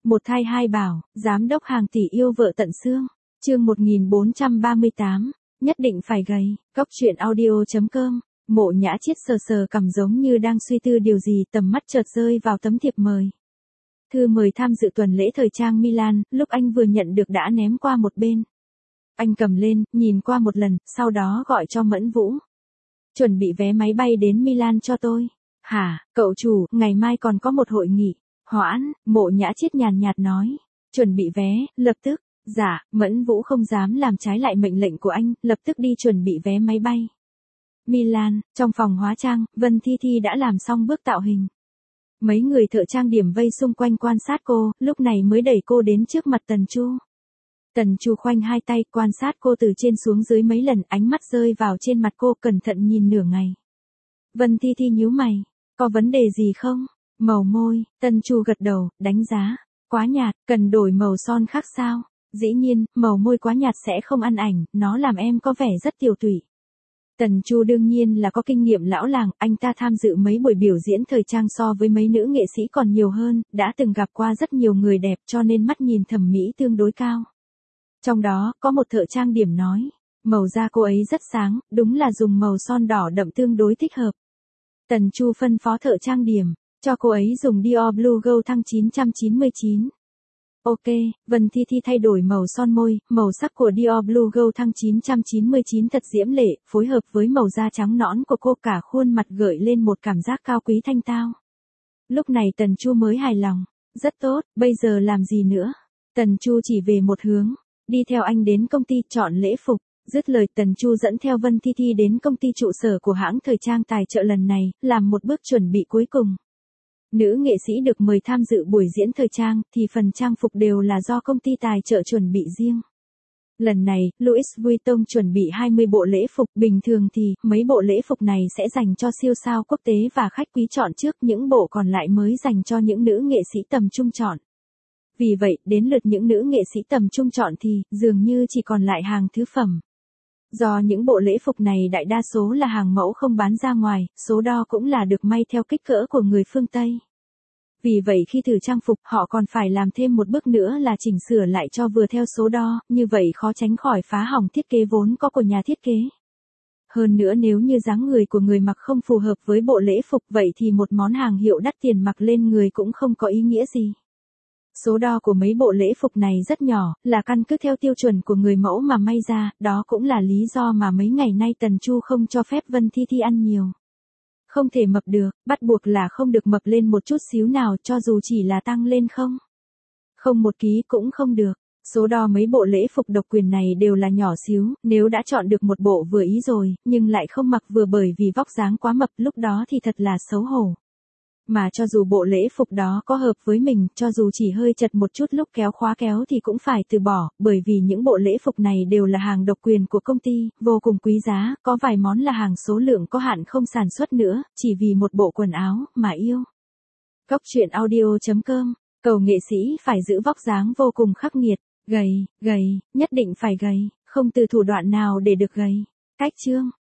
Một thai hai bảo, giám đốc hàng tỷ yêu vợ tận xương. Chương 1438, nhất định phải gầy. Cóc truyện audio.com. Mộ Nhã Chiết sờ sờ cằm giống như đang suy tư điều gì, tầm mắt chợt rơi vào tấm thiệp mời. Thư mời tham dự tuần lễ thời trang Milan, lúc anh vừa nhận được đã ném qua một bên. Anh cầm lên, nhìn qua một lần, sau đó gọi cho Mẫn Vũ. Chuẩn bị vé máy bay đến Milan cho tôi. Hả, cậu chủ, ngày mai còn có một hội nghị. Hoãn, Mộ Nhã Chiết nhàn nhạt nói. Chuẩn bị vé, lập tức. Dạ, Mẫn Vũ không dám làm trái lại mệnh lệnh của anh, lập tức đi chuẩn bị vé máy bay. Milan, trong phòng hóa trang, Vân Thi Thi đã làm xong bước tạo hình. Mấy người thợ trang điểm vây xung quanh quan sát cô, lúc này mới đẩy cô đến trước mặt Tần Chu. Tần Chu khoanh hai tay quan sát cô từ trên xuống dưới mấy lần, ánh mắt rơi vào trên mặt cô, cẩn thận nhìn nửa ngày. Vân Thi Thi nhíu mày, có vấn đề gì không? Màu môi, Tần Chu gật đầu, đánh giá. Quá nhạt, cần đổi màu son khác sao? Dĩ nhiên, màu môi quá nhạt sẽ không ăn ảnh, nó làm em có vẻ rất tiều tụy. Tần Chu đương nhiên là có kinh nghiệm lão làng, anh ta tham dự mấy buổi biểu diễn thời trang so với mấy nữ nghệ sĩ còn nhiều hơn, đã từng gặp qua rất nhiều người đẹp cho nên mắt nhìn thẩm mỹ tương đối cao. Trong đó, có một thợ trang điểm nói, màu da cô ấy rất sáng, đúng là dùng màu son đỏ đậm tương đối thích hợp. Tần Chu phân phó thợ trang điểm, cho cô ấy dùng Dior Blue Gold thăng 999. Ok, Vân Thi Thi thay đổi màu son môi, màu sắc của Dior Blue Gold thăng 999 thật diễm lệ, phối hợp với màu da trắng nõn của cô, cả khuôn mặt gợi lên một cảm giác cao quý thanh tao. Lúc này Tần Chu mới hài lòng, rất tốt, bây giờ làm gì nữa? Tần Chu chỉ về một hướng, đi theo anh đến công ty chọn lễ phục. Dứt lời Tần Chu dẫn theo Vân Thi Thi đến công ty trụ sở của hãng thời trang tài trợ lần này, làm một bước chuẩn bị cuối cùng. Nữ nghệ sĩ được mời tham dự buổi diễn thời trang, thì phần trang phục đều là do công ty tài trợ chuẩn bị riêng. Lần này, Louis Vuitton chuẩn bị 20 bộ lễ phục, bình thường thì, mấy bộ lễ phục này sẽ dành cho siêu sao quốc tế và khách quý chọn trước, những bộ còn lại mới dành cho những nữ nghệ sĩ tầm trung chọn. Vì vậy, đến lượt những nữ nghệ sĩ tầm trung chọn thì, dường như chỉ còn lại hàng thứ phẩm. Do những bộ lễ phục này đại đa số là hàng mẫu không bán ra ngoài, số đo cũng là được may theo kích cỡ của người phương Tây. Vì vậy khi thử trang phục họ còn phải làm thêm một bước nữa là chỉnh sửa lại cho vừa theo số đo, như vậy khó tránh khỏi phá hỏng thiết kế vốn có của nhà thiết kế. Hơn nữa nếu như dáng người của người mặc không phù hợp với bộ lễ phục vậy thì một món hàng hiệu đắt tiền mặc lên người cũng không có ý nghĩa gì. Số đo của mấy bộ lễ phục này rất nhỏ, là căn cứ theo tiêu chuẩn của người mẫu mà may ra, đó cũng là lý do mà mấy ngày nay Tần Chu không cho phép Vân Thi Thi ăn nhiều. Không thể mập được, bắt buộc là không được mập lên một chút xíu nào, cho dù chỉ là tăng lên không 1 ký cũng không được. Số đo mấy bộ lễ phục độc quyền này đều là nhỏ xíu, nếu đã chọn được một bộ vừa ý rồi, nhưng lại không mặc vừa bởi vì vóc dáng quá mập, lúc đó thì thật là xấu hổ. Mà cho dù bộ lễ phục đó có hợp với mình, cho dù chỉ hơi chật một chút lúc kéo khóa kéo thì cũng phải từ bỏ, bởi vì những bộ lễ phục này đều là hàng độc quyền của công ty, vô cùng quý giá, có vài món là hàng số lượng có hạn không sản xuất nữa, chỉ vì một bộ quần áo, mà yêu. Cóc truyện audio.com, cầu nghệ sĩ phải giữ vóc dáng vô cùng khắc nghiệt, gầy, nhất định phải gầy, không từ thủ đoạn nào để được gầy. Cách chương